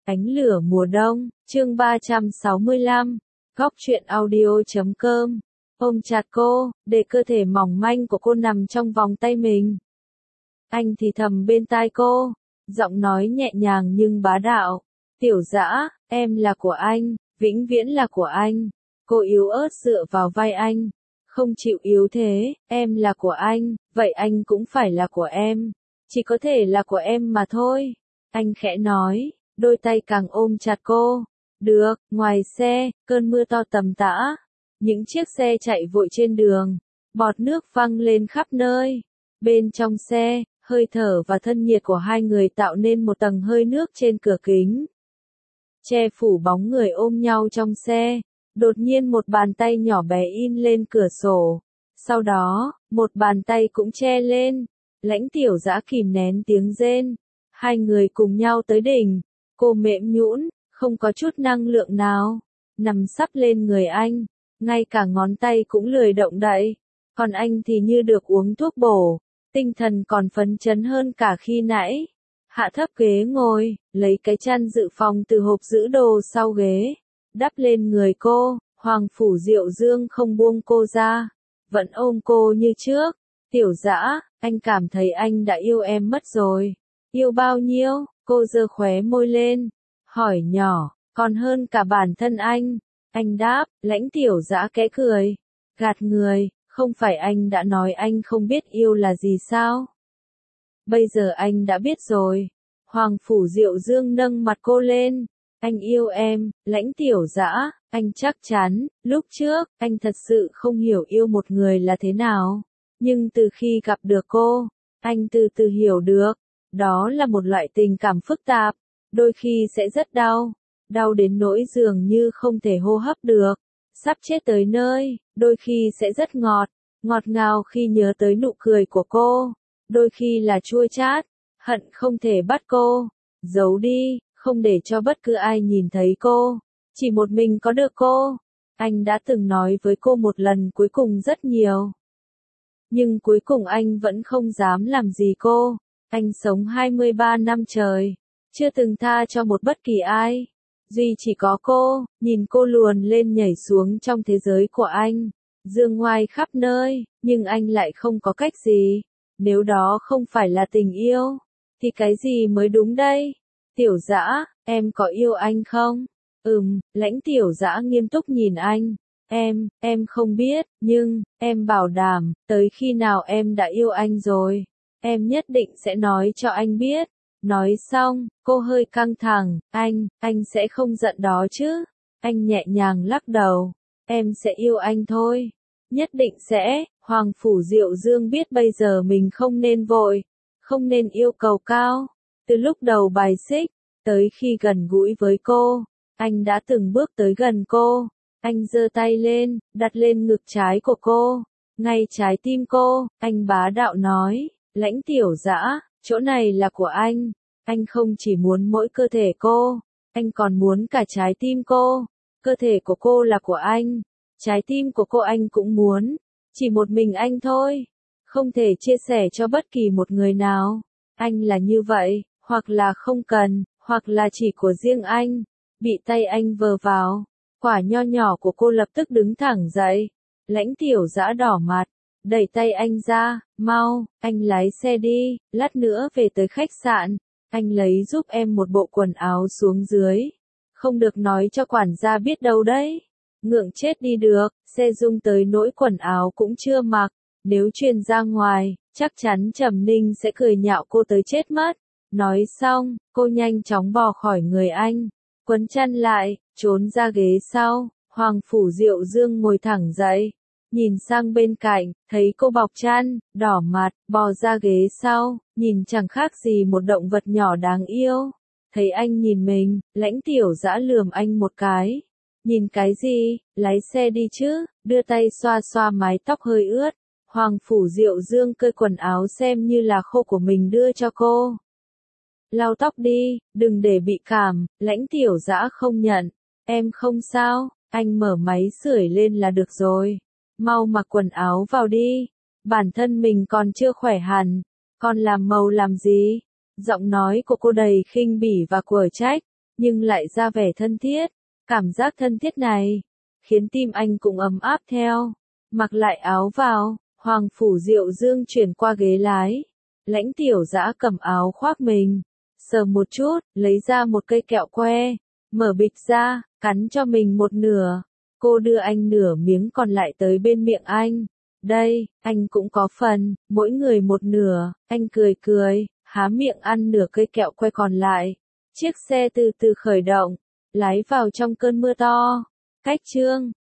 Ánh lửa mùa đông, chương 365, góc truyện audio.com. Ôm chặt cô, để cơ thể mỏng manh của cô nằm trong vòng tay mình. Anh thì thầm bên tai cô, giọng nói nhẹ nhàng nhưng bá đạo. Tiểu Dã, em là của anh, vĩnh viễn là của anh. Cô yếu ớt dựa vào vai anh. Không chịu yếu thế, em là của anh, vậy anh cũng phải là của em. Chỉ có thể là của em mà thôi. Anh khẽ nói, đôi tay càng ôm chặt cô. Được, ngoài xe, cơn mưa to tầm tã. Những chiếc xe chạy vội trên đường. Bọt nước văng lên khắp nơi. Bên trong xe, hơi thở và thân nhiệt của hai người tạo nên một tầng hơi nước trên cửa kính. Che phủ bóng người ôm nhau trong xe. Đột nhiên một bàn tay nhỏ bé in lên cửa sổ. Sau đó, một bàn tay cũng che lên. Lãnh Tiểu Dã kìm nén tiếng rên. Hai người cùng nhau tới đỉnh. Cô mềm nhũn, không có chút năng lượng nào. Nằm sắp lên người anh. Ngay cả ngón tay cũng lười động đậy. Còn anh thì như được uống thuốc bổ. Tinh thần còn phấn chấn hơn cả khi nãy. Hạ thấp ghế ngồi, lấy cái chăn dự phòng từ hộp giữ đồ sau ghế. Đắp lên người cô, Hoàng Phủ Diệu Dương không buông cô ra. Vẫn ôm cô như trước. Tiểu Dã, anh cảm thấy anh đã yêu em mất rồi. Yêu bao nhiêu? Cô giơ khóe môi lên. Hỏi nhỏ, còn hơn cả bản thân anh. Anh đáp, Lãnh Tiểu Dã khẽ cười. Gạt người, không phải anh đã nói anh không biết yêu là gì sao? Bây giờ anh đã biết rồi. Hoàng Phủ Diệu Dương nâng mặt cô lên. Anh yêu em, Lãnh Tiểu Dã, anh chắc chắn, lúc trước, anh thật sự không hiểu yêu một người là thế nào. Nhưng từ khi gặp được cô, anh từ từ hiểu được. Đó là một loại tình cảm phức tạp, đôi khi sẽ rất đau. Đau đến nỗi dường như không thể hô hấp được. Sắp chết tới nơi, đôi khi sẽ rất ngọt. Ngọt ngào khi nhớ tới nụ cười của cô. Đôi khi là chua chát, hận không thể bắt cô. Giấu đi, không để cho bất cứ ai nhìn thấy cô. Chỉ một mình có được cô. Anh đã từng nói với cô một lần cuối cùng rất nhiều. Nhưng cuối cùng anh vẫn không dám làm gì cô. Anh sống 23 năm trời. Chưa từng tha cho một bất kỳ ai. Duy chỉ có cô, nhìn cô luồn lên nhảy xuống trong thế giới của anh. Dương ngoai khắp nơi, nhưng anh lại không có cách gì. Nếu đó không phải là tình yêu, thì cái gì mới đúng đây? Tiểu Dã, em có yêu anh không? Lãnh Tiểu Dã nghiêm túc nhìn anh. Em không biết, nhưng, em bảo đảm, tới khi nào em đã yêu anh rồi, em nhất định sẽ nói cho anh biết. Nói xong, cô hơi căng thẳng, anh sẽ không giận đó chứ? Anh nhẹ nhàng lắc đầu, em sẽ yêu anh thôi. Nhất định sẽ. Hoàng Phủ Diệu Dương biết bây giờ mình không nên vội, không nên yêu cầu cao. Từ lúc đầu bài xích, tới khi gần gũi với cô, anh đã từng bước tới gần cô. Anh giơ tay lên, đặt lên ngực trái của cô. Ngay trái tim cô, anh bá đạo nói, Lãnh Tiểu Dã, chỗ này là của anh. Anh không chỉ muốn mỗi cơ thể cô, anh còn muốn cả trái tim cô. Cơ thể của cô là của anh, trái tim của cô anh cũng muốn. Chỉ một mình anh thôi, không thể chia sẻ cho bất kỳ một người nào. Anh là như vậy, hoặc là không cần, hoặc là chỉ của riêng anh. Bị tay anh vờ vào, quả nho nhỏ của cô lập tức đứng thẳng dậy. Lãnh Tiểu Dã đỏ mặt, đẩy tay anh ra, mau, anh lái xe đi, lát nữa về tới khách sạn. Anh lấy giúp em một bộ quần áo xuống dưới. Không được nói cho quản gia biết đâu đấy. Ngượng chết đi được, xe rung tới nỗi quần áo cũng chưa mặc. Nếu truyền ra ngoài, chắc chắn Trầm Ninh sẽ cười nhạo cô tới chết mất. Nói xong, cô nhanh chóng bò khỏi người anh. Quấn chăn lại, trốn ra ghế sau. Hoàng Phủ Diệu Dương ngồi thẳng dậy. Nhìn sang bên cạnh, thấy cô bọc chăn, đỏ mặt, bò ra ghế sau. Nhìn chẳng khác gì một động vật nhỏ đáng yêu. Thấy anh nhìn mình, Lãnh Tiểu Dã lườm anh một cái. Nhìn cái gì, lái xe đi chứ, đưa tay xoa xoa mái tóc hơi ướt. Hoàng Phủ Diệu Dương cởi quần áo xem như là khô của mình đưa cho cô. Lau tóc đi, đừng để bị cảm. Lãnh Tiểu Dã không nhận. Em không sao, anh mở máy sưởi lên là được rồi. Mau mặc quần áo vào đi. Bản thân mình còn chưa khỏe hẳn. Còn làm màu làm gì? Giọng nói của cô đầy khinh bỉ và quở trách. nhưng lại ra vẻ thân thiết. Cảm giác thân thiết này, khiến tim anh cũng ấm áp theo. Mặc lại áo vào, Hoàng Phủ Diệu Dương chuyển qua ghế lái. Lãnh Tiểu Dã cầm áo khoác mình, sờ một chút, lấy ra một cây kẹo que, mở bịch ra, cắn cho mình một nửa. Cô đưa anh nửa miếng còn lại tới bên miệng anh. Đây, anh cũng có phần, mỗi người một nửa. Anh cười cười, há miệng ăn nửa cây kẹo que còn lại. Chiếc xe từ từ khởi động, lái vào trong cơn mưa to. Cách chương